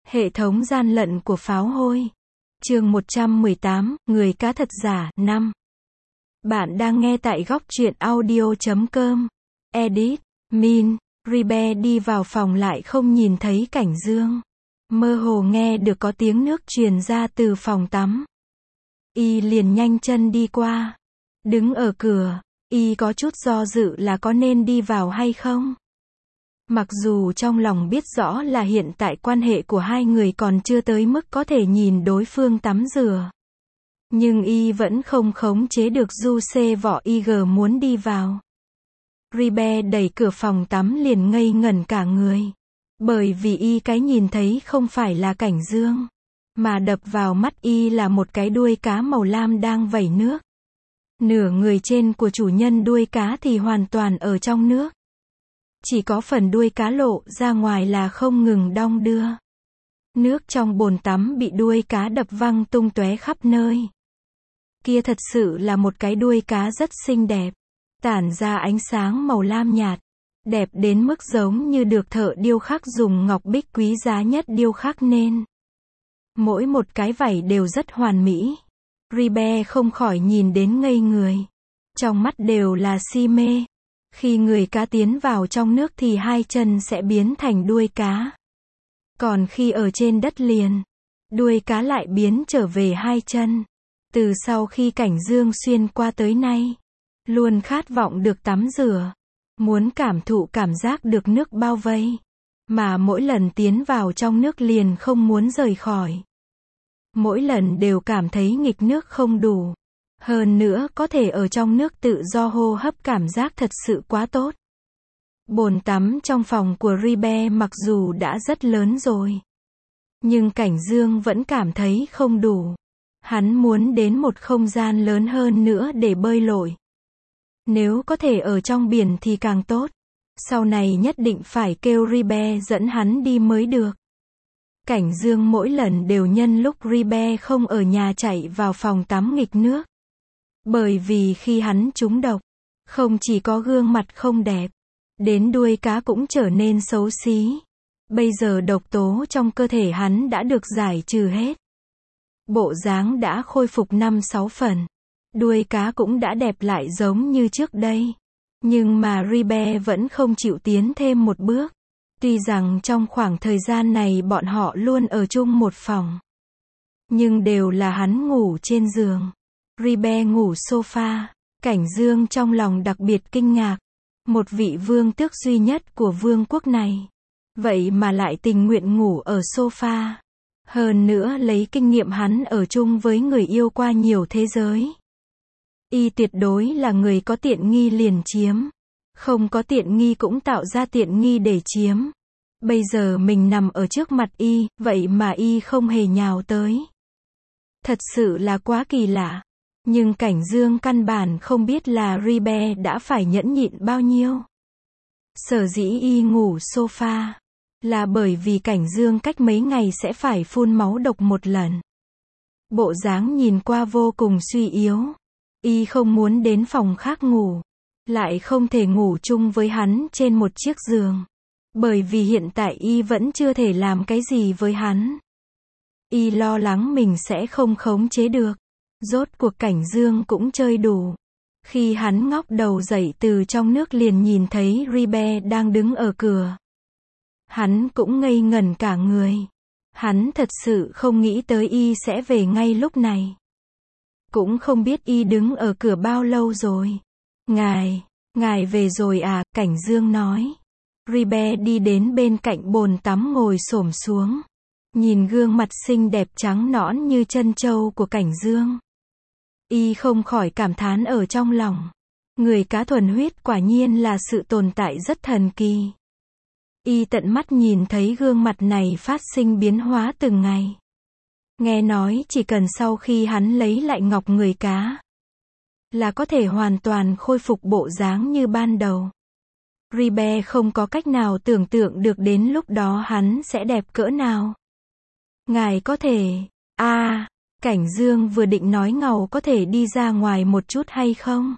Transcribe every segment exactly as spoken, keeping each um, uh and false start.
Hệ thống gian lận của pháo hôi. Chương một trăm mười tám, người cá thật giả, năm. Bạn đang nghe tại góc truyện audio chấm com. Edit, Min, Ribe đi vào phòng lại không nhìn thấy Cảnh Dương. Mơ hồ nghe được có tiếng nước truyền ra từ phòng tắm. Y liền nhanh chân đi qua. Đứng ở cửa, Y có chút do dự là có nên đi vào hay không. Mặc dù trong lòng biết rõ là hiện tại quan hệ của hai người còn chưa tới mức có thể nhìn đối phương tắm rửa. Nhưng Y vẫn không khống chế được du xê vỏ Y G muốn đi vào. Ribe đẩy cửa phòng tắm liền ngây ngẩn cả người. Bởi vì Y cái nhìn thấy không phải là Cảnh Dương. Mà đập vào mắt Y là một cái đuôi cá màu lam đang vẩy nước. Nửa người trên của chủ nhân đuôi cá thì hoàn toàn ở trong nước. Chỉ có phần đuôi cá lộ ra ngoài là không ngừng đong đưa. Nước trong bồn tắm bị đuôi cá đập văng tung tóe khắp nơi. Kia thật sự là một cái đuôi cá rất xinh đẹp. Tản ra ánh sáng màu lam nhạt. Đẹp đến mức giống như được thợ điêu khắc dùng ngọc bích quý giá nhất điêu khắc nên. Mỗi một cái vảy đều rất hoàn mỹ. Ribe không khỏi nhìn đến ngây người. Trong mắt đều là si mê. Khi người cá tiến vào trong nước thì hai chân sẽ biến thành đuôi cá. Còn khi ở trên đất liền, đuôi cá lại biến trở về hai chân. Từ sau khi Cảnh Dương xuyên qua tới nay, luôn khát vọng được tắm rửa, muốn cảm thụ cảm giác được nước bao vây, mà mỗi lần tiến vào trong nước liền không muốn rời khỏi. Mỗi lần đều cảm thấy nghịch nước không đủ. Hơn nữa có thể ở trong nước tự do hô hấp cảm giác thật sự quá tốt. Bồn tắm trong phòng của Ribe mặc dù đã rất lớn rồi. Nhưng Cảnh Dương vẫn cảm thấy không đủ. Hắn muốn đến một không gian lớn hơn nữa để bơi lội. Nếu có thể ở trong biển thì càng tốt. Sau này nhất định phải kêu Ribe dẫn hắn đi mới được. Cảnh Dương mỗi lần đều nhân lúc Ribe không ở nhà chạy vào phòng tắm nghịch nước. Bởi vì khi hắn trúng độc, không chỉ có gương mặt không đẹp, đến đuôi cá cũng trở nên xấu xí. Bây giờ độc tố trong cơ thể hắn đã được giải trừ hết. Bộ dáng đã khôi phục năm sáu phần. Đuôi cá cũng đã đẹp lại giống như trước đây. Nhưng mà Ribe vẫn không chịu tiến thêm một bước. Tuy rằng trong khoảng thời gian này bọn họ luôn ở chung một phòng. Nhưng đều là hắn ngủ trên giường. Ribe ngủ sofa. Cảnh Dương trong lòng đặc biệt kinh ngạc. Một vị vương tước duy nhất của vương quốc này. Vậy mà lại tình nguyện ngủ ở sofa. Hơn nữa lấy kinh nghiệm hắn ở chung với người yêu qua nhiều thế giới. Y tuyệt đối là người có tiện nghi liền chiếm. Không có tiện nghi cũng tạo ra tiện nghi để chiếm. Bây giờ mình nằm ở trước mặt Y, vậy mà Y không hề nhào tới. Thật sự là quá kỳ lạ. Nhưng Cảnh Dương căn bản không biết là Ribe đã phải nhẫn nhịn bao nhiêu. Sở dĩ Y ngủ sofa là bởi vì Cảnh Dương cách mấy ngày sẽ phải phun máu độc một lần. Bộ dáng nhìn qua vô cùng suy yếu. Y không muốn đến phòng khác ngủ. Lại không thể ngủ chung với hắn trên một chiếc giường. Bởi vì hiện tại Y vẫn chưa thể làm cái gì với hắn. Y lo lắng mình sẽ không khống chế được. Rốt cuộc Cảnh Dương cũng chơi đủ. Khi hắn ngóc đầu dậy từ trong nước liền nhìn thấy Ribe đang đứng ở cửa. Hắn cũng ngây ngẩn cả người. Hắn thật sự không nghĩ tới Y sẽ về ngay lúc này. Cũng không biết Y đứng ở cửa bao lâu rồi. Ngài, ngài về rồi à, Cảnh Dương nói. Ribe đi đến bên cạnh bồn tắm ngồi xổm xuống. Nhìn gương mặt xinh đẹp trắng nõn như chân trâu của Cảnh Dương. Y không khỏi cảm thán ở trong lòng. Người cá thuần huyết quả nhiên là sự tồn tại rất thần kỳ. Y tận mắt nhìn thấy gương mặt này phát sinh biến hóa từng ngày. Nghe nói chỉ cần sau khi hắn lấy lại ngọc người cá, là có thể hoàn toàn khôi phục bộ dáng như ban đầu. Ribe không có cách nào tưởng tượng được đến lúc đó hắn sẽ đẹp cỡ nào. Ngài có thể... a à, Cảnh Dương vừa định nói ngầu có thể đi ra ngoài một chút hay không?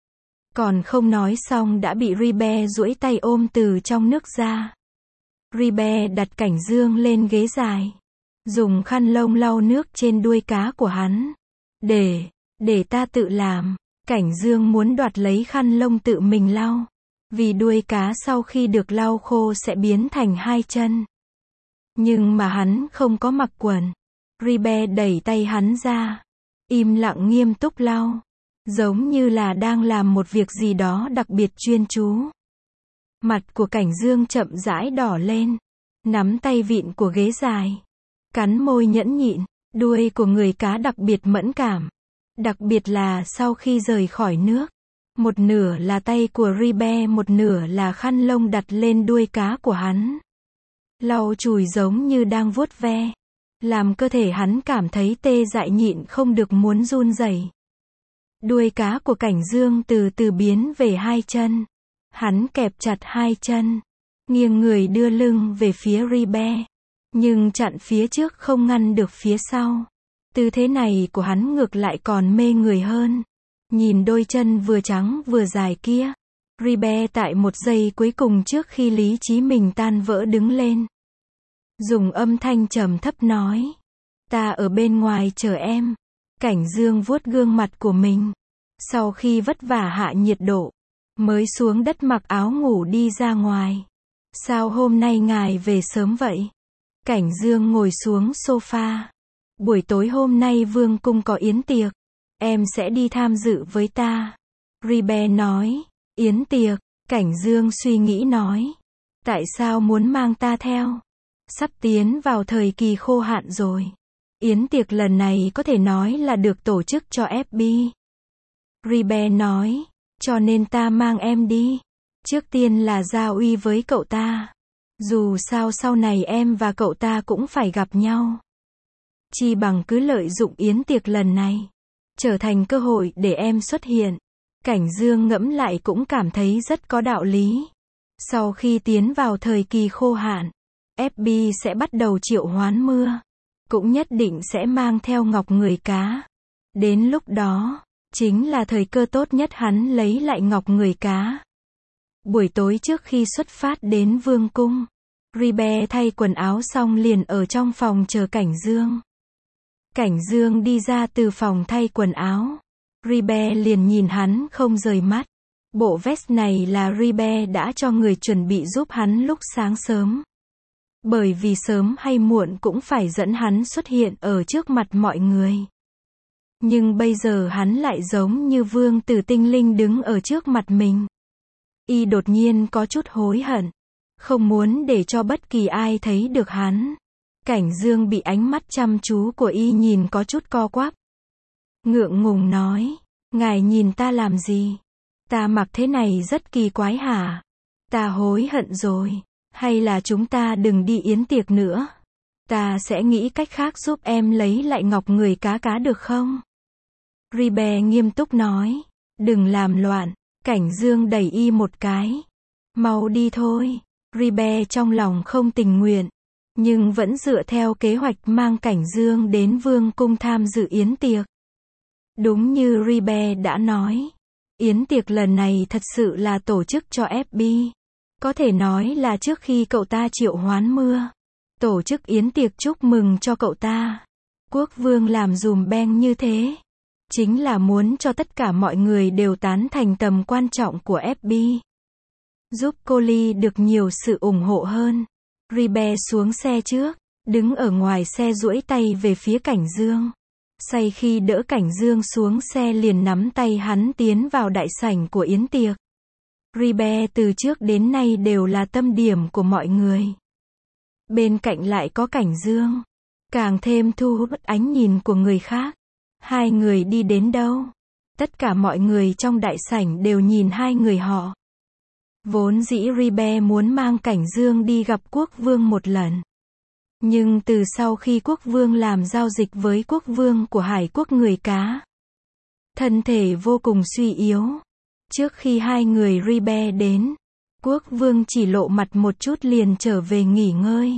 Còn không nói xong đã bị Ribe duỗi tay ôm từ trong nước ra. Ribe đặt Cảnh Dương lên ghế dài. dùng khăn lông lau nước trên đuôi cá của hắn. Để, để ta tự làm. Cảnh Dương muốn đoạt lấy khăn lông tự mình lau. Vì đuôi cá sau khi được lau khô sẽ biến thành hai chân. Nhưng mà hắn không có mặc quần. Ribe đẩy tay hắn ra. Im lặng nghiêm túc lau. Giống như là đang làm một việc gì đó đặc biệt chuyên chú. Mặt của Cảnh Dương chậm rãi đỏ lên. Nắm tay vịn của ghế dài. Cắn môi nhẫn nhịn. Đuôi của người cá đặc biệt mẫn cảm. Đặc biệt là sau khi rời khỏi nước. Một nửa là tay của Ribe, một nửa là khăn lông đặt lên đuôi cá của hắn. Lau chùi giống như đang vuốt ve. Làm cơ thể hắn cảm thấy tê dại nhịn không được muốn run rẩy. Đuôi cá của Cảnh Dương từ từ biến về hai chân. Hắn kẹp chặt hai chân. Nghiêng người đưa lưng về phía Ribe. Nhưng chặn phía trước không ngăn được phía sau. Tư thế này của hắn ngược lại còn mê người hơn. Nhìn đôi chân vừa trắng vừa dài kia. Ribe tại một giây cuối cùng trước khi lý trí mình tan vỡ đứng lên. Dùng âm thanh trầm thấp nói. Ta ở bên ngoài chờ em. Cảnh Dương vuốt gương mặt của mình. Sau khi vất vả hạ nhiệt độ. Mới xuống đất mặc áo ngủ đi ra ngoài. Sao hôm nay ngài về sớm vậy? Cảnh Dương ngồi xuống sofa. Buổi tối hôm nay vương cung có yến tiệc. Em sẽ đi tham dự với ta. Ribe nói. Yến tiệc. Cảnh Dương suy nghĩ nói. Tại sao muốn mang ta theo? Sắp tiến vào thời kỳ khô hạn rồi. Yến tiệc lần này có thể nói là được tổ chức cho ép bê. Ribe nói. Cho nên ta mang em đi. Trước tiên là gia uy với cậu ta. Dù sao sau này em và cậu ta cũng phải gặp nhau. Chi bằng cứ lợi dụng yến tiệc lần này. Trở thành cơ hội để em xuất hiện. Cảnh Dương ngẫm lại cũng cảm thấy rất có đạo lý. Sau khi tiến vào thời kỳ khô hạn, ép bê sẽ bắt đầu triệu hoán mưa. Cũng nhất định sẽ mang theo ngọc người cá. Đến lúc đó, chính là thời cơ tốt nhất hắn lấy lại ngọc người cá. Buổi tối trước khi xuất phát đến vương cung, Ribe thay quần áo xong liền ở trong phòng chờ Cảnh Dương. Cảnh Dương đi ra từ phòng thay quần áo. Ribe liền nhìn hắn không rời mắt. Bộ vest này là Ribe đã cho người chuẩn bị giúp hắn lúc sáng sớm. Bởi vì sớm hay muộn cũng phải dẫn hắn xuất hiện ở trước mặt mọi người. Nhưng bây giờ hắn lại giống như vương tử tinh linh đứng ở trước mặt mình. Y đột nhiên có chút hối hận. Không muốn để cho bất kỳ ai thấy được hắn. Cảnh Dương bị ánh mắt chăm chú của Y nhìn có chút co quắp. Ngượng ngùng nói. Ngài nhìn ta làm gì? Ta mặc thế này rất kỳ quái hả? Ta hối hận rồi. Hay là chúng ta đừng đi yến tiệc nữa? Ta sẽ nghĩ cách khác giúp em lấy lại ngọc người cá cá được không? Ribe nghiêm túc nói. Đừng làm loạn. Cảnh Dương đẩy Y một cái. Mau đi thôi. Ribe trong lòng không tình nguyện. Nhưng vẫn dựa theo kế hoạch mang Cảnh Dương đến vương cung tham dự yến tiệc. Đúng như Ribe đã nói. Yến tiệc lần này thật sự là tổ chức cho ép bê. Có thể nói là trước khi cậu ta triệu hoán mưa. Tổ chức yến tiệc chúc mừng cho cậu ta. Quốc vương làm dùm beng như thế. Chính là muốn cho tất cả mọi người đều tán thành tầm quan trọng của ép bê. Giúp Collie được nhiều sự ủng hộ hơn. Ribe xuống xe trước. Đứng ở ngoài xe duỗi tay về phía Cảnh Dương. Say khi đỡ Cảnh Dương xuống xe liền nắm tay hắn tiến vào đại sảnh của yến tiệc. Ribe từ trước đến nay đều là tâm điểm của mọi người. Bên cạnh lại có Cảnh Dương. Càng thêm thu hút ánh nhìn của người khác. Hai người đi đến đâu? Tất cả mọi người trong đại sảnh đều nhìn hai người họ. Vốn dĩ Ribe muốn mang Cảnh Dương đi gặp quốc vương một lần. Nhưng từ sau khi quốc vương làm giao dịch với quốc vương của hải quốc người cá, thân thể vô cùng suy yếu. Trước khi hai người Ribe đến, quốc vương chỉ lộ mặt một chút liền trở về nghỉ ngơi.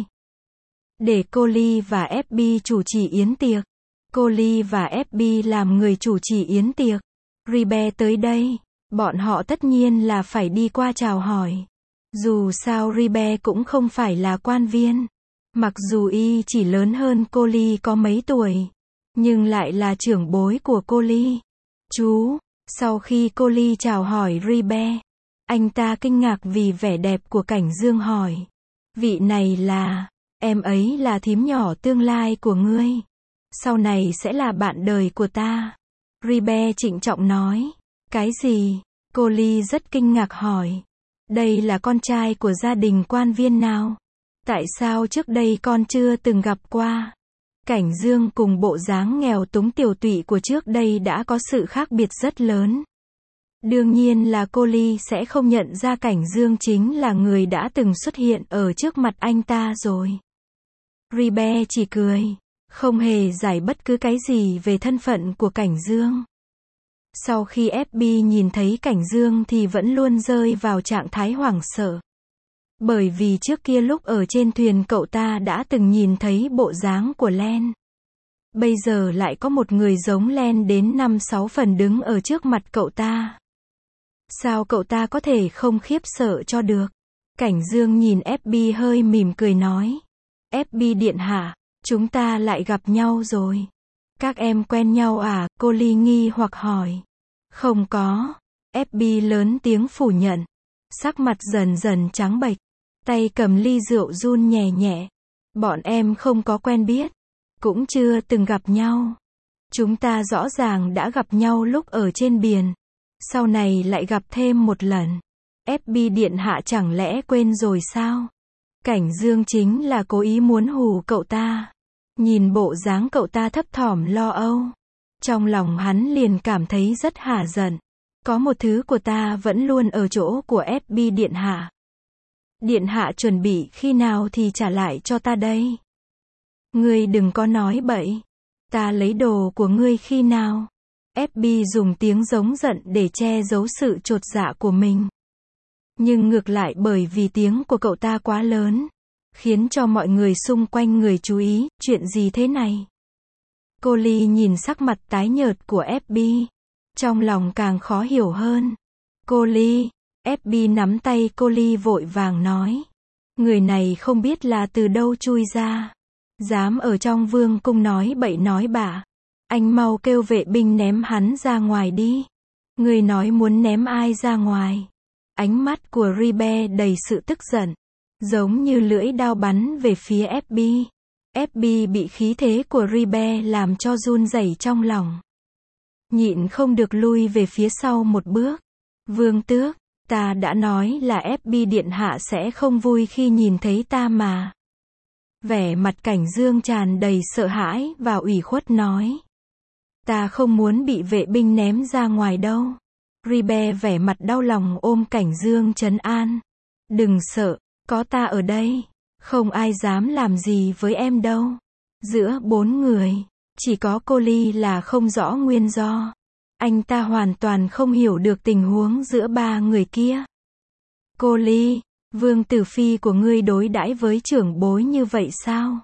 Để Collie và ép bê chủ trì yến tiệc. Collie và ép bê làm người chủ trì yến tiệc. Ribe tới đây, bọn họ tất nhiên là phải đi qua chào hỏi. Dù sao Ribe cũng không phải là quan viên. Mặc dù y chỉ lớn hơn cô Ly có mấy tuổi, nhưng lại là trưởng bối của cô Ly. Chú, sau khi cô Ly chào hỏi Ribe, anh ta kinh ngạc vì vẻ đẹp của Cảnh Dương hỏi. Vị này là, em ấy là thím nhỏ tương lai của ngươi. Sau này sẽ là bạn đời của ta. Ribe trịnh trọng nói. Cái gì? Cô Ly rất kinh ngạc hỏi. Đây là con trai của gia đình quan viên nào? Tại sao trước đây con chưa từng gặp qua? Cảnh Dương cùng bộ dáng nghèo túng tiểu tụy của trước đây đã có sự khác biệt rất lớn. Đương nhiên là cô Ly sẽ không nhận ra Cảnh Dương chính là người đã từng xuất hiện ở trước mặt anh ta rồi. Ribe chỉ cười, không hề giải bất cứ cái gì về thân phận của Cảnh Dương. Sau khi ép bê nhìn thấy Cảnh Dương thì vẫn luôn rơi vào trạng thái hoảng sợ. Bởi vì trước kia lúc ở trên thuyền cậu ta đã từng nhìn thấy bộ dáng của Len. Bây giờ lại có một người giống Len đến năm sáu phần đứng ở trước mặt cậu ta. Sao cậu ta có thể không khiếp sợ cho được? Cảnh Dương nhìn ép bê hơi mỉm cười nói. ép bê điện hạ, chúng ta lại gặp nhau rồi. Các em quen nhau à? Cô Ly nghi hoặc hỏi. Không có. ép bê lớn tiếng phủ nhận. Sắc mặt dần dần trắng bệch. Tay cầm ly rượu run nhẹ nhẹ. Bọn em không có quen biết. Cũng chưa từng gặp nhau. Chúng ta rõ ràng đã gặp nhau lúc ở trên biển. Sau này lại gặp thêm một lần. ép bê điện hạ chẳng lẽ quên rồi sao? Cảnh Dương chính là cố ý muốn hù cậu ta. Nhìn bộ dáng cậu ta thấp thỏm lo âu. Trong lòng hắn liền cảm thấy rất hả giận. Có một thứ của ta vẫn luôn ở chỗ của ép bê điện hạ. Điện hạ chuẩn bị khi nào thì trả lại cho ta đây. Ngươi đừng có nói bậy. Ta lấy đồ của ngươi khi nào? ép bê dùng tiếng giống giận để che giấu sự chột dạ của mình. Nhưng ngược lại bởi vì tiếng của cậu ta quá lớn, khiến cho mọi người xung quanh người chú ý, chuyện gì thế này? Cô Ly nhìn sắc mặt tái nhợt của ép bê, trong lòng càng khó hiểu hơn. Cô Ly, ép bê nắm tay cô Ly vội vàng nói. Người này không biết là từ đâu chui ra. Dám ở trong vương cung nói bậy nói bạ. Anh mau kêu vệ binh ném hắn ra ngoài đi. Người nói muốn ném ai ra ngoài? Ánh mắt của Ribe đầy sự tức giận, giống như lưỡi dao bắn về phía ép bê. ép bê bị khí thế của Ribe làm cho run rẩy trong lòng. Nhịn không được lui về phía sau một bước. Vương tước, ta đã nói là ép bê điện hạ sẽ không vui khi nhìn thấy ta mà. Vẻ mặt Cảnh Dương tràn đầy sợ hãi và ủy khuất nói. Ta không muốn bị vệ binh ném ra ngoài đâu. Ribe vẻ mặt đau lòng ôm Cảnh Dương trấn an. Đừng sợ, có ta ở đây. Không ai dám làm gì với em đâu. Giữa bốn người, chỉ có cô Ly là không rõ nguyên do. Anh ta hoàn toàn không hiểu được tình huống giữa ba người kia. Cô Ly, vương tử phi của ngươi đối đãi với trưởng bối như vậy sao?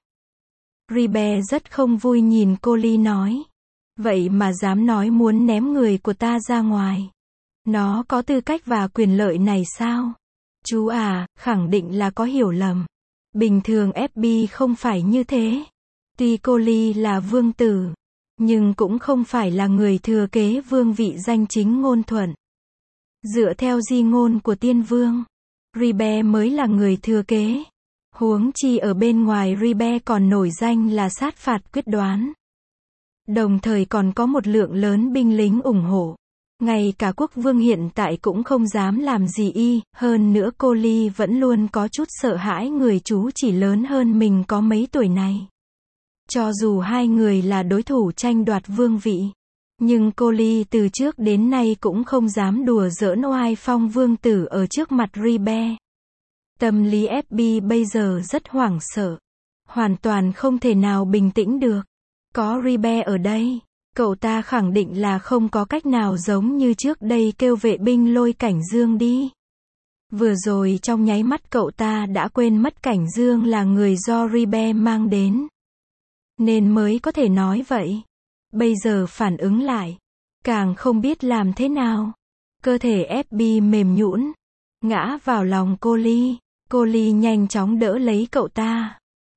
Ribe rất không vui nhìn cô Ly nói. Vậy mà dám nói muốn ném người của ta ra ngoài. Nó có tư cách và quyền lợi này sao? Chú à, khẳng định là có hiểu lầm. Bình thường ép bê không phải như thế. Tuy cô Ly là vương tử, nhưng cũng không phải là người thừa kế vương vị danh chính ngôn thuận. Dựa theo di ngôn của tiên vương, Ribe mới là người thừa kế. Huống chi ở bên ngoài Ribe còn nổi danh là sát phạt quyết đoán. Đồng thời còn có một lượng lớn binh lính ủng hộ. Ngay cả quốc vương hiện tại cũng không dám làm gì y, hơn nữa cô Ly vẫn luôn có chút sợ hãi người chú chỉ lớn hơn mình có mấy tuổi này. Cho dù hai người là đối thủ tranh đoạt vương vị, nhưng cô Ly từ trước đến nay cũng không dám đùa giỡn oai phong vương tử ở trước mặt Ribe. Tâm lý ép bê bây giờ rất hoảng sợ, hoàn toàn không thể nào bình tĩnh được. Có Ribe ở đây, cậu ta khẳng định là không có cách nào giống như trước đây kêu vệ binh lôi Cảnh Dương đi. Vừa rồi trong nháy mắt cậu ta đã quên mất Cảnh Dương là người do Ribe mang đến, nên mới có thể nói vậy. Bây giờ phản ứng lại, càng không biết làm thế nào. Cơ thể ép bê mềm nhũn, ngã vào lòng cô Ly. Cô Ly nhanh chóng đỡ lấy cậu ta.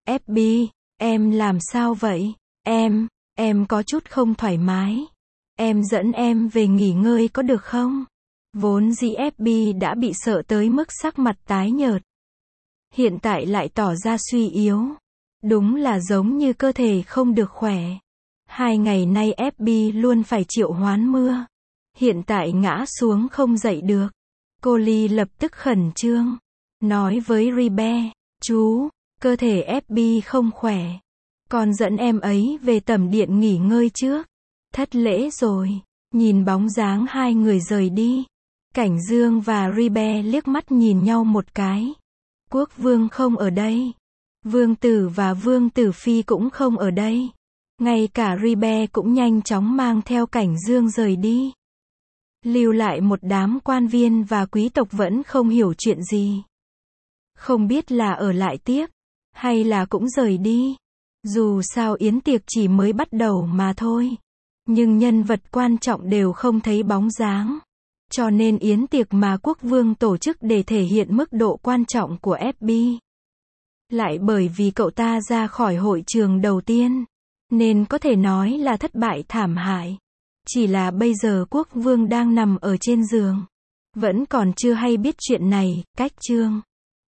ép bê, em làm sao vậy? Em, em có chút không thoải mái. Em dẫn em về nghỉ ngơi có được không? Vốn dĩ ép bê đã bị sợ tới mức sắc mặt tái nhợt. Hiện tại lại tỏ ra suy yếu. Đúng là giống như cơ thể không được khỏe. Hai ngày nay ép bê luôn phải triệu hoán mưa. Hiện tại ngã xuống không dậy được. Cô Ly lập tức khẩn trương. Nói với Ribe, chú, cơ thể ép bê không khỏe. Con dẫn em ấy về tẩm điện nghỉ ngơi trước. Thất lễ rồi. Nhìn bóng dáng hai người rời đi. Cảnh Dương và Ribe liếc mắt nhìn nhau một cái. Quốc vương không ở đây. Vương tử và vương tử phi cũng không ở đây. Ngay cả Ribe cũng nhanh chóng mang theo Cảnh Dương rời đi. Lưu lại một đám quan viên và quý tộc vẫn không hiểu chuyện gì. Không biết là ở lại tiếp, hay là cũng rời đi. Dù sao yến tiệc chỉ mới bắt đầu mà thôi. Nhưng nhân vật quan trọng đều không thấy bóng dáng. Cho nên yến tiệc mà quốc vương tổ chức để thể hiện mức độ quan trọng của ép bê. Lại bởi vì cậu ta ra khỏi hội trường đầu tiên. Nên có thể nói là thất bại thảm hại. Chỉ là bây giờ quốc vương đang nằm ở trên giường. Vẫn còn chưa hay biết chuyện này, cách chương.